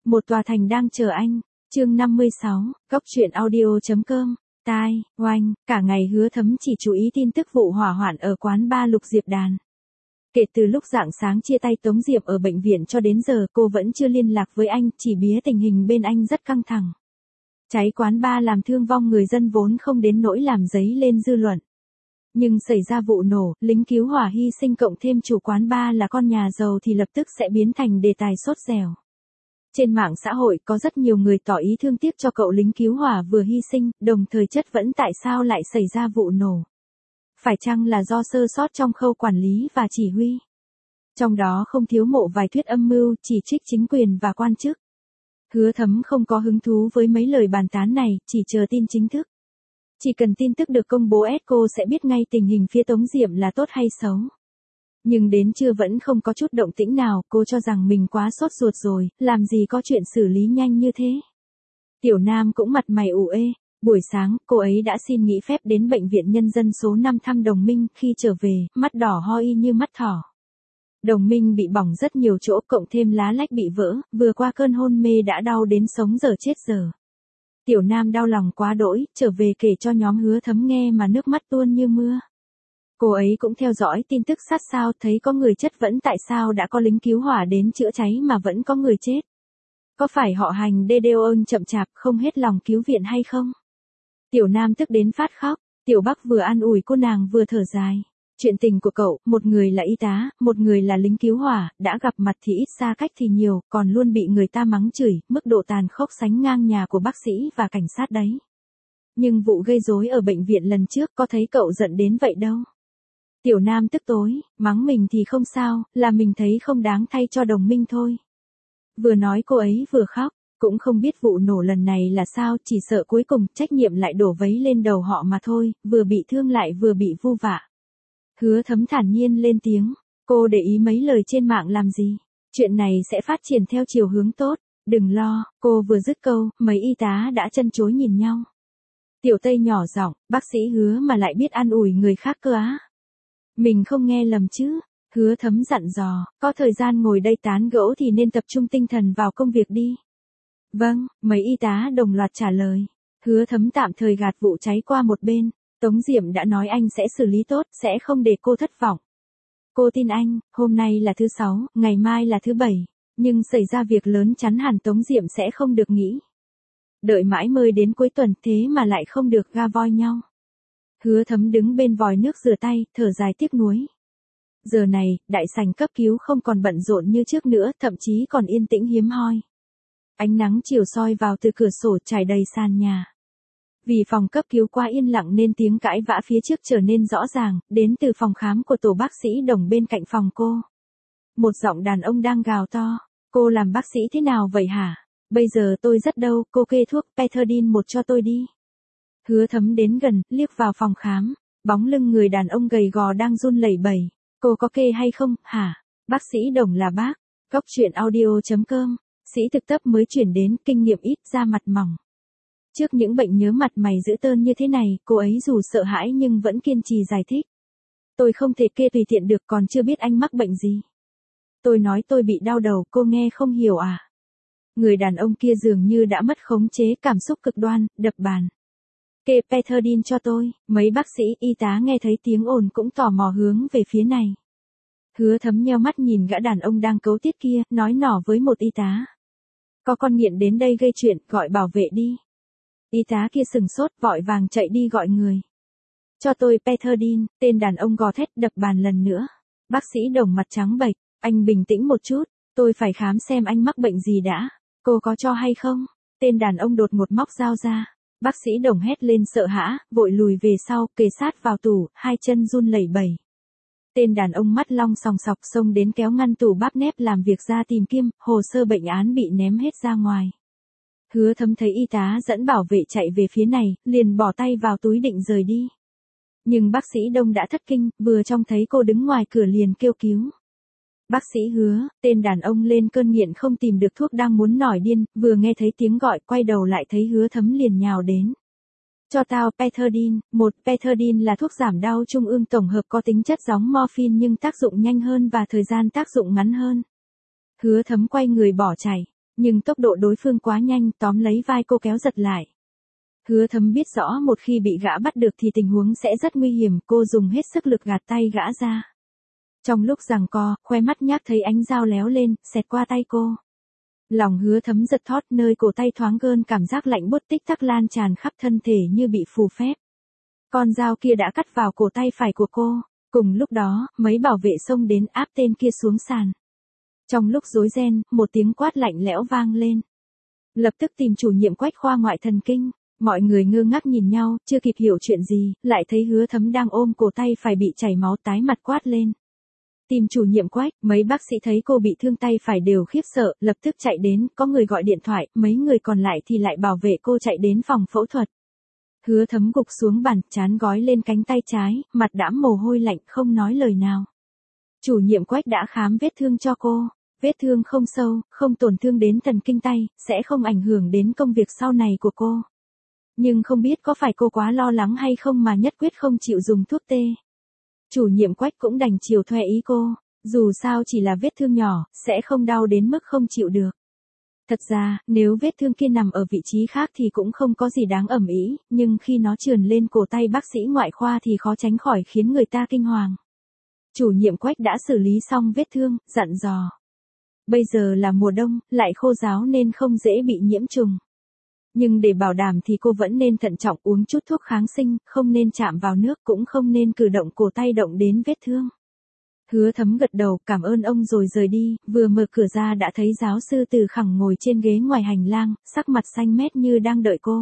Một tòa thành đang chờ anh. Chương 56, Góc truyện audio.com. Tai, oanh, cả ngày Hứa Thấm chỉ chú ý tin tức vụ hỏa hoạn ở quán bar Lục Diệp Đàn. Kể từ lúc rạng sáng chia tay Tống Diệp ở bệnh viện cho đến giờ cô vẫn chưa liên lạc với anh, chỉ bía tình hình bên anh rất căng thẳng. Cháy quán bar làm thương vong người dân vốn không đến nỗi làm dấy lên dư luận. Nhưng xảy ra vụ nổ, lính cứu hỏa hy sinh cộng thêm chủ quán bar là con nhà giàu thì lập tức sẽ biến thành đề tài sốt dẻo. Trên mạng xã hội có rất nhiều người tỏ ý thương tiếc cho cậu lính cứu hỏa vừa hy sinh, đồng thời chất vấn tại sao lại xảy ra vụ nổ. Phải chăng là do sơ sót trong khâu quản lý và chỉ huy? Trong đó không thiếu mộ vài thuyết âm mưu, chỉ trích chính quyền và quan chức. Hứa Thấm không có hứng thú với mấy lời bàn tán này, chỉ chờ tin chính thức. Chỉ cần tin tức được công bố cô sẽ biết ngay tình hình phía Tống Diệm là tốt hay xấu. Nhưng đến trưa vẫn không có chút động tĩnh nào, cô cho rằng mình quá sốt ruột rồi, làm gì có chuyện xử lý nhanh như thế. Tiểu Nam cũng mặt mày ủ ê, buổi sáng, cô ấy đã xin nghỉ phép đến Bệnh viện Nhân dân số 5 thăm Đồng Minh, khi trở về, mắt đỏ hoe y như mắt thỏ. Đồng Minh bị bỏng rất nhiều chỗ, cộng thêm lá lách bị vỡ, vừa qua cơn hôn mê đã đau đến sống dở chết dở. Tiểu Nam đau lòng quá đỗi, trở về kể cho nhóm Hứa Thấm nghe mà nước mắt tuôn như mưa. Cô ấy cũng theo dõi tin tức sát sao, thấy có người chất vấn tại sao đã có lính cứu hỏa đến chữa cháy mà vẫn có người chết. Có phải họ Hành DDoN chậm chạp không hết lòng cứu viện hay không? Tiểu Nam tức đến phát khóc, Tiểu Bắc vừa an ủi cô nàng vừa thở dài. Chuyện tình của cậu, một người là y tá, một người là lính cứu hỏa, đã gặp mặt thì ít xa cách thì nhiều, còn luôn bị người ta mắng chửi, mức độ tàn khốc sánh ngang nhà của bác sĩ và cảnh sát đấy. Nhưng vụ gây rối ở bệnh viện lần trước có thấy cậu giận đến vậy đâu. Tiểu Nam tức tối, mắng mình thì không sao, là mình thấy không đáng thay cho Đồng Minh thôi. Vừa nói cô ấy vừa khóc, cũng không biết vụ nổ lần này là sao, chỉ sợ cuối cùng trách nhiệm lại đổ vấy lên đầu họ mà thôi, vừa bị thương lại vừa bị vu vạ. Hứa Thấm thản nhiên lên tiếng, cô để ý mấy lời trên mạng làm gì, chuyện này sẽ phát triển theo chiều hướng tốt, đừng lo, cô vừa dứt câu, mấy y tá đã chân chối nhìn nhau. Tiểu Tây nhỏ giọng, bác sĩ Hứa mà lại biết an ủi người khác cơ á. Mình không nghe lầm chứ, Hứa Thấm dặn dò, có thời gian ngồi đây tán gẫu thì nên tập trung tinh thần vào công việc đi. Vâng, mấy y tá đồng loạt trả lời. Hứa Thấm tạm thời gạt vụ cháy qua một bên. Tống Diệm đã nói anh sẽ xử lý tốt, sẽ không để cô thất vọng. Cô tin anh, hôm nay là thứ 6, ngày mai là thứ 7, nhưng xảy ra việc lớn chắn hẳn Tống Diệm sẽ không được nghỉ. Đợi mãi mới đến cuối tuần thế mà lại không được ga voi nhau. Hứa Thấm đứng bên vòi nước rửa tay, thở dài tiếc nuối. Giờ này, đại sảnh cấp cứu không còn bận rộn như trước nữa, thậm chí còn yên tĩnh hiếm hoi. Ánh nắng chiều soi vào từ cửa sổ trải đầy sàn nhà. Vì phòng cấp cứu quá yên lặng nên tiếng cãi vã phía trước trở nên rõ ràng, đến từ phòng khám của tổ bác sĩ Đồng bên cạnh phòng cô. Một giọng đàn ông đang gào to, cô làm bác sĩ thế nào vậy hả? Bây giờ tôi rất đau, cô kê thuốc Pethidine một cho tôi đi. Hứa Thấm đến gần, liếc vào phòng khám, bóng lưng người đàn ông gầy gò đang run lẩy bẩy. Cô có kê hay không, hả? Bác sĩ Đồng là bác. Góc truyện audio.com. Sĩ thực tập mới chuyển đến, kinh nghiệm ít, da mặt mỏng. Trước những bệnh nhớ mặt mày dữ tợn như thế này, cô ấy dù sợ hãi nhưng vẫn kiên trì giải thích. Tôi không thể kê tùy tiện được, còn chưa biết anh mắc bệnh gì. Tôi nói tôi bị đau đầu, cô nghe không hiểu à? Người đàn ông kia dường như đã mất khống chế, cảm xúc cực đoan, đập bàn. Kê Pethidine cho tôi. Mấy bác sĩ, y tá nghe thấy tiếng ồn cũng tò mò hướng về phía này. Hứa Thấm nheo mắt nhìn gã đàn ông đang cấu tiết kia, nói nhỏ với một y tá. Có con nghiện đến đây gây chuyện, gọi bảo vệ đi. Y tá kia sừng sốt, vội vàng chạy đi gọi người. Cho tôi Pethidine, tên đàn ông gò thét đập bàn lần nữa. Bác sĩ Đồng mặt trắng bệch, anh bình tĩnh một chút, tôi phải khám xem anh mắc bệnh gì đã. Cô có cho hay không? Tên đàn ông đột ngột móc dao ra. Bác sĩ Đồng hét lên sợ hãi, vội lùi về sau, kề sát vào tủ, hai chân run lẩy bẩy. Tên đàn ông mắt long sòng sọc xông đến kéo ngăn tủ bắp nép làm việc ra tìm kim, hồ sơ bệnh án bị ném hết ra ngoài. Hứa Thấm thấy y tá dẫn bảo vệ chạy về phía này, liền bỏ tay vào túi định rời đi. Nhưng bác sĩ Đông đã thất kinh, vừa trông thấy cô đứng ngoài cửa liền kêu cứu. Bác sĩ Hứa, tên đàn ông lên cơn nghiện không tìm được thuốc đang muốn nổi điên, vừa nghe thấy tiếng gọi quay đầu lại thấy Hứa Thấm liền nhào đến. Cho tao Pethidine. Pethidine là thuốc giảm đau trung ương tổng hợp có tính chất giống morphine nhưng tác dụng nhanh hơn và thời gian tác dụng ngắn hơn. Hứa Thấm quay người bỏ chạy. Nhưng tốc độ đối phương quá nhanh, tóm lấy vai cô kéo giật lại. Hứa Thấm biết rõ một khi bị gã bắt được thì tình huống sẽ rất nguy hiểm, cô dùng hết sức lực gạt tay gã ra. Trong lúc giằng co, khoe mắt nhác thấy ánh dao léo lên, xẹt qua tay cô. Lòng Hứa Thấm giật thót, nơi cổ tay thoáng gơn cảm giác lạnh buốt tích tắc lan tràn khắp thân thể như bị phù phép. Con dao kia đã cắt vào cổ tay phải của cô. Cùng lúc đó, mấy bảo vệ xông đến áp tên kia xuống sàn. Trong lúc rối ren, một tiếng quát lạnh lẽo vang lên. Lập tức tìm chủ nhiệm Quách khoa ngoại thần kinh. Mọi người ngơ ngác nhìn nhau, chưa kịp hiểu chuyện gì, lại thấy Hứa Thấm đang ôm cổ tay phải bị chảy máu, tái mặt quát lên. Tìm chủ nhiệm Quách, mấy bác sĩ thấy cô bị thương tay phải đều khiếp sợ, lập tức chạy đến, có người gọi điện thoại, mấy người còn lại thì lại bảo vệ cô chạy đến phòng phẫu thuật. Hứa Thấm gục xuống bàn, trán gói lên cánh tay trái, mặt đẫm mồ hôi lạnh, không nói lời nào. Chủ nhiệm Quách đã khám vết thương cho cô. Vết thương không sâu, không tổn thương đến thần kinh tay, sẽ không ảnh hưởng đến công việc sau này của cô. Nhưng không biết có phải cô quá lo lắng hay không mà nhất quyết không chịu dùng thuốc tê. Chủ nhiệm Quách cũng đành chiều theo ý cô, dù sao chỉ là vết thương nhỏ, sẽ không đau đến mức không chịu được. Thật ra, nếu vết thương kia nằm ở vị trí khác thì cũng không có gì đáng ầm ĩ, nhưng khi nó trườn lên cổ tay bác sĩ ngoại khoa thì khó tránh khỏi khiến người ta kinh hoàng. Chủ nhiệm Quách đã xử lý xong vết thương, dặn dò. Bây giờ là mùa đông, lại khô ráo nên không dễ bị nhiễm trùng. Nhưng để bảo đảm thì cô vẫn nên thận trọng uống chút thuốc kháng sinh, không nên chạm vào nước, cũng không nên cử động cổ tay động đến vết thương. Hứa Thấm gật đầu, cảm ơn ông rồi rời đi, vừa mở cửa ra đã thấy giáo sư Từ Khẳng ngồi trên ghế ngoài hành lang, sắc mặt xanh mét như đang đợi cô.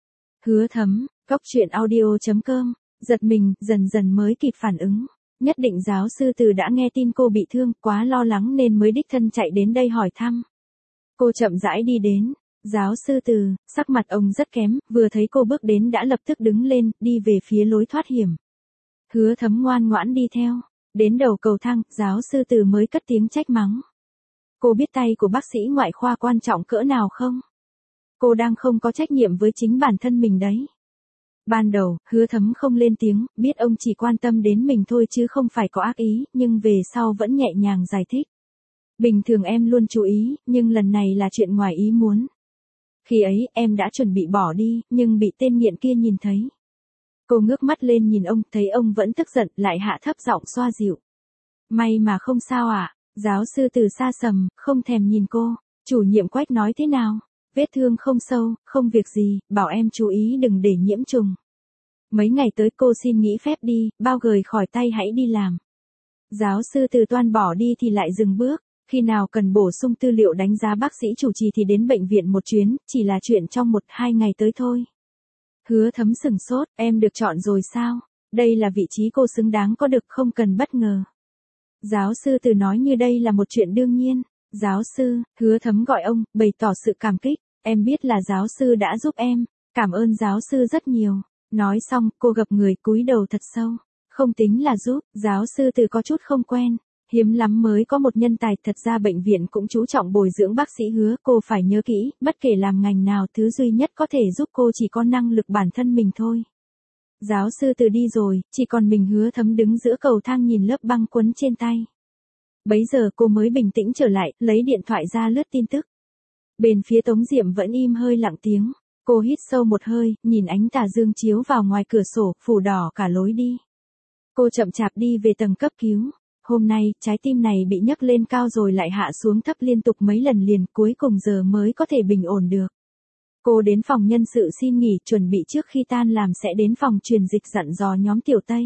Hứa Thấm, coctruyện.audio.com, giật mình, dần dần mới kịp phản ứng. Nhất định giáo sư Từ đã nghe tin cô bị thương, quá lo lắng nên mới đích thân chạy đến đây hỏi thăm. Cô chậm rãi đi đến. Giáo sư Từ, sắc mặt ông rất kém, vừa thấy cô bước đến đã lập tức đứng lên, đi về phía lối thoát hiểm. Hứa Thấm ngoan ngoãn đi theo. Đến đầu cầu thang, giáo sư Từ mới cất tiếng trách mắng. Cô biết tay của bác sĩ ngoại khoa quan trọng cỡ nào không? Cô đang không có trách nhiệm với chính bản thân mình đấy. Ban đầu, Hứa Thấm không lên tiếng, biết ông chỉ quan tâm đến mình thôi chứ không phải có ác ý, nhưng về sau vẫn nhẹ nhàng giải thích. Bình thường em luôn chú ý, nhưng lần này là chuyện ngoài ý muốn. Khi ấy, em đã chuẩn bị bỏ đi, nhưng bị tên nghiện kia nhìn thấy. Cô ngước mắt lên nhìn ông, thấy ông vẫn tức giận, lại hạ thấp giọng xoa dịu. May mà không sao ạ. Giáo sư Từ xa sầm, không thèm nhìn cô. Chủ nhiệm Quách nói thế nào? Vết thương không sâu, không việc gì, bảo em chú ý đừng để nhiễm trùng. Mấy ngày tới cô xin nghỉ phép đi, bao gời khỏi tay hãy đi làm. Giáo sư Từ toan bỏ đi thì lại dừng bước. Khi nào cần bổ sung tư liệu đánh giá bác sĩ chủ trì thì đến bệnh viện một chuyến, chỉ là chuyện trong 1-2 ngày tới thôi. Hứa Thấm sừng sốt, em được chọn rồi sao? Đây là vị trí cô xứng đáng có được, không cần bất ngờ. Giáo sư Từ nói như đây là một chuyện đương nhiên. Giáo sư, Hứa Thấm gọi ông, bày tỏ sự cảm kích. Em biết là giáo sư đã giúp em. Cảm ơn giáo sư rất nhiều. Nói xong, cô gập người cúi đầu thật sâu. Không tính là giúp, giáo sư Từ có chút không quen. Hiếm lắm mới có một nhân tài, thật ra bệnh viện cũng chú trọng bồi dưỡng bác sĩ Hứa, cô phải nhớ kỹ, bất kể làm ngành nào thứ duy nhất có thể giúp cô chỉ có năng lực bản thân mình thôi. Giáo sư Từ đi rồi, chỉ còn mình Hứa Thấm đứng giữa cầu thang nhìn lớp băng quấn trên tay. Bấy giờ cô mới bình tĩnh trở lại, lấy điện thoại ra lướt tin tức. Bên phía Tống Diệm vẫn im hơi lặng tiếng, cô hít sâu một hơi, nhìn ánh tà dương chiếu vào ngoài cửa sổ, phủ đỏ cả lối đi. Cô chậm chạp đi về tầng cấp cứu. Hôm nay, trái tim này bị nhấc lên cao rồi lại hạ xuống thấp liên tục mấy lần liền, cuối cùng giờ mới có thể bình ổn được. Cô đến phòng nhân sự xin nghỉ, chuẩn bị trước khi tan làm sẽ đến phòng truyền dịch dặn dò nhóm Tiểu Tây.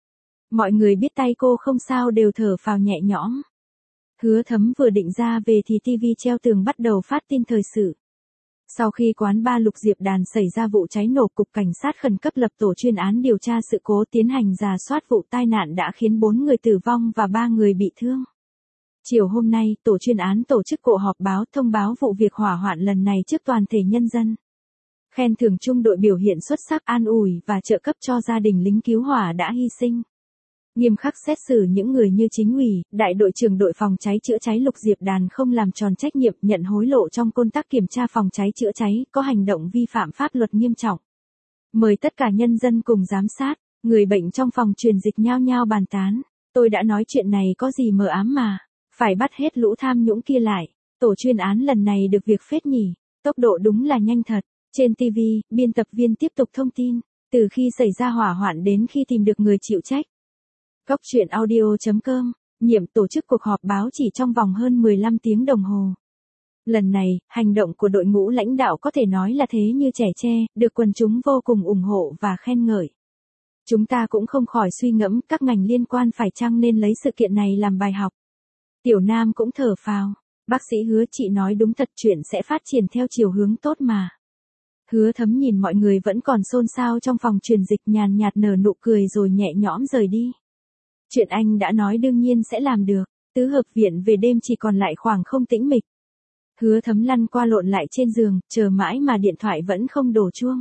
Mọi người biết tay cô không sao đều thở phào nhẹ nhõm. Hứa Thấm vừa định ra về thì TV treo tường bắt đầu phát tin thời sự. Sau khi quán bar Lục Diệp Đàn xảy ra vụ cháy nổ, Cục Cảnh sát khẩn cấp lập tổ chuyên án điều tra sự cố, tiến hành rà soát vụ tai nạn đã khiến 4 người tử vong và 3 người bị thương. Chiều hôm nay, tổ chuyên án tổ chức cuộc họp báo thông báo vụ việc hỏa hoạn lần này trước toàn thể nhân dân. Khen thưởng trung đội biểu hiện xuất sắc, an ủi và trợ cấp cho gia đình lính cứu hỏa đã hy sinh. Nghiêm khắc xét xử những người như chính ủy, đại đội trưởng đội phòng cháy chữa cháy Lục Diệp Đàn không làm tròn trách nhiệm, nhận hối lộ trong công tác kiểm tra phòng cháy chữa cháy, có hành động vi phạm pháp luật nghiêm trọng. Mời tất cả nhân dân cùng giám sát, người bệnh trong phòng truyền dịch nhao nhao bàn tán. Tôi đã nói chuyện này có gì mờ ám mà, phải bắt hết lũ tham nhũng kia lại. tổ chuyên án lần này được việc phết nhỉ, tốc độ đúng là nhanh thật. Trên TV, biên tập viên tiếp tục thông tin, từ khi xảy ra hỏa hoạn đến khi tìm được người chịu trách. Góc truyện audio.com, nhiệm tổ chức cuộc họp báo chỉ trong vòng hơn 15 tiếng đồng hồ. Lần này, hành động của đội ngũ lãnh đạo có thể nói là thế như trẻ tre, được quần chúng vô cùng ủng hộ và khen ngợi. Chúng ta cũng không khỏi suy ngẫm các ngành liên quan phải chăng nên lấy sự kiện này làm bài học. Tiểu Nam cũng thở phào, bác sĩ Hứa chị nói đúng thật, chuyện sẽ phát triển theo chiều hướng tốt mà. Hứa Thấm nhìn mọi người vẫn còn xôn xao trong phòng truyền dịch, nhàn nhạt nở nụ cười rồi nhẹ nhõm rời đi. Chuyện anh đã nói đương nhiên sẽ làm được, tứ hợp viện về đêm chỉ còn lại khoảng không tĩnh mịch. Hứa Thấm lăn qua lộn lại trên giường, chờ mãi mà điện thoại vẫn không đổ chuông.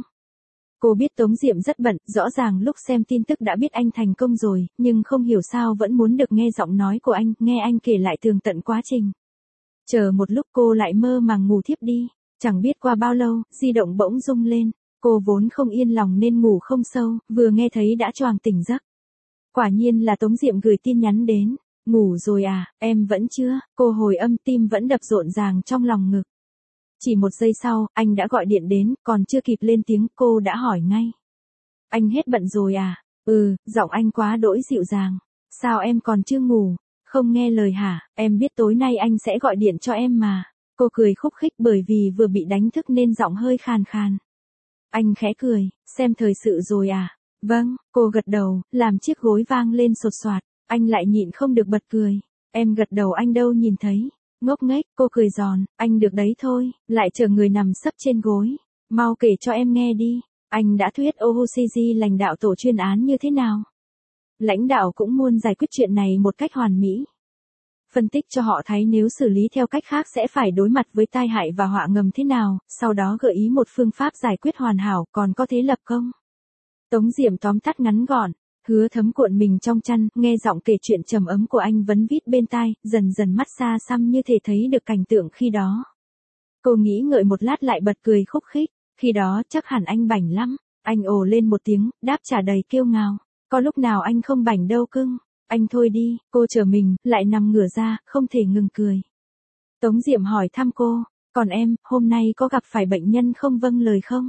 Cô biết Tống Diệm rất bận, rõ ràng lúc xem tin tức đã biết anh thành công rồi, nhưng không hiểu sao vẫn muốn được nghe giọng nói của anh, nghe anh kể lại tường tận quá trình. Chờ một lúc cô lại mơ màng ngủ thiếp đi, chẳng biết qua bao lâu, di động bỗng rung lên, cô vốn không yên lòng nên ngủ không sâu, vừa nghe thấy đã choàng tỉnh giấc. Quả nhiên là Tống Diệm gửi tin nhắn đến, ngủ rồi à, em vẫn chưa, cô hồi âm, tim vẫn đập rộn ràng trong lòng ngực. Chỉ một giây sau, anh đã gọi điện đến, còn chưa kịp lên tiếng cô đã hỏi ngay. Anh hết bận rồi à? Giọng anh quá đỗi dịu dàng. Sao em còn chưa ngủ? Không nghe lời hả? Em biết tối nay anh sẽ gọi điện cho em mà. Cô cười khúc khích bởi vì vừa bị đánh thức nên giọng hơi khàn khàn. Anh khẽ cười, xem thời sự rồi à? Vâng, cô gật đầu, làm chiếc gối vang lên sột soạt. Anh lại nhịn không được bật cười. Em gật đầu anh đâu nhìn thấy. Ngốc nghếch, cô cười giòn, anh được đấy thôi, lại chờ người nằm sấp trên gối. Mau kể cho em nghe đi, anh đã thuyết OHCG lãnh đạo tổ chuyên án như thế nào? Lãnh đạo cũng muốn giải quyết chuyện này một cách hoàn mỹ. Phân tích cho họ thấy nếu xử lý theo cách khác sẽ phải đối mặt với tai hại và họa ngầm thế nào, sau đó gợi ý một phương pháp giải quyết hoàn hảo, còn có thế lập công. Tống Diệm tóm tắt ngắn gọn. Hứa Thấm cuộn mình trong chăn, nghe giọng kể chuyện trầm ấm của anh vấn vít bên tai, dần dần mắt xa xăm như thể thấy được cảnh tượng khi đó. Cô nghĩ ngợi một lát lại bật cười khúc khích, khi đó chắc hẳn anh bảnh lắm. Anh ồ lên một tiếng, đáp trả đầy kiêu ngạo. Có lúc nào anh không bảnh đâu cưng. Anh thôi đi, cô chờ mình, lại nằm ngửa ra, không thể ngừng cười. Tống Diệm hỏi thăm cô, còn em, hôm nay có gặp phải bệnh nhân không vâng lời không?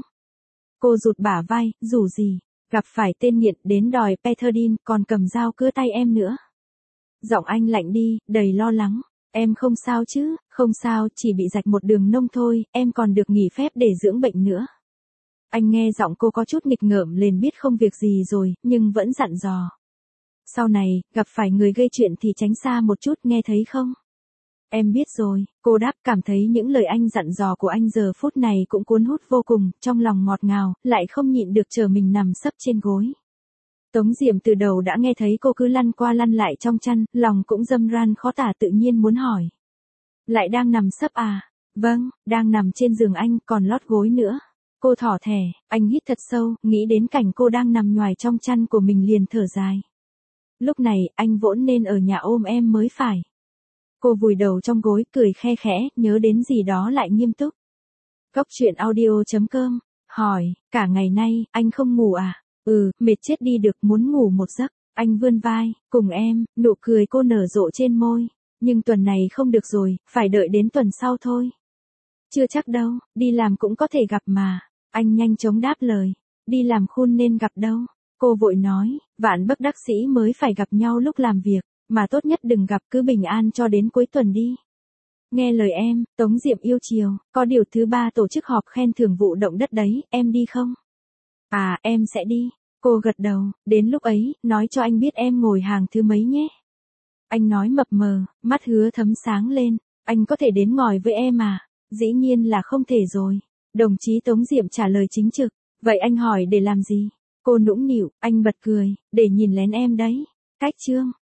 Cô rụt bả vai, rủ gì? Gặp phải tên nghiện đến đòi Pethidine, còn cầm dao cưa tay em nữa. Giọng anh lạnh đi, đầy lo lắng. Em không sao chứ, không sao, chỉ bị rạch một đường nông thôi, em còn được nghỉ phép để dưỡng bệnh nữa. Anh nghe giọng cô có chút nghịch ngợm liền biết không việc gì rồi, nhưng vẫn dặn dò. Sau này, gặp phải người gây chuyện thì tránh xa một chút, nghe thấy không? Em biết rồi, cô đáp, cảm thấy những lời anh dặn dò của anh giờ phút này cũng cuốn hút vô cùng, trong lòng ngọt ngào, lại không nhịn được chờ mình nằm sấp trên gối. Tống Diệm từ đầu đã nghe thấy cô cứ lăn qua lăn lại trong chăn, lòng cũng râm ran khó tả, tự nhiên muốn hỏi. Lại đang nằm sấp à? Vâng, đang nằm trên giường anh, còn lót gối nữa. Cô thỏ thẻ, anh hít thật sâu, nghĩ đến cảnh cô đang nằm nhoài trong chăn của mình liền thở dài. Lúc này, anh vốn nên ở nhà ôm em mới phải. Cô vùi đầu trong gối, cười khe khẽ, nhớ đến gì đó lại nghiêm túc. Góc truyện audio.com, hỏi, cả ngày nay, anh không ngủ à? Mệt chết đi được, muốn ngủ một giấc. Anh vươn vai, cùng em, nụ cười cô nở rộ trên môi. Nhưng tuần này không được rồi, phải đợi đến tuần sau thôi. Chưa chắc đâu, đi làm cũng có thể gặp mà. Anh nhanh chóng đáp lời. Đi làm khun nên gặp đâu. Cô vội nói, vạn bất đắc sĩ mới phải gặp nhau lúc làm việc. Mà tốt nhất đừng gặp, cứ bình an cho đến cuối tuần đi. Nghe lời em, Tống Diệm yêu chiều, có điều thứ 3 tổ chức họp khen thưởng vụ động đất đấy, em đi không? À, em sẽ đi. Cô gật đầu, đến lúc ấy, nói cho anh biết em ngồi hàng thứ mấy nhé. Anh nói mập mờ, mắt Hứa Thấm sáng lên, anh có thể đến ngồi với em à? Dĩ nhiên là không thể rồi. Đồng chí Tống Diệm trả lời chính trực, vậy anh hỏi để làm gì? Cô nũng nịu, anh bật cười, để nhìn lén em đấy. Cách chương.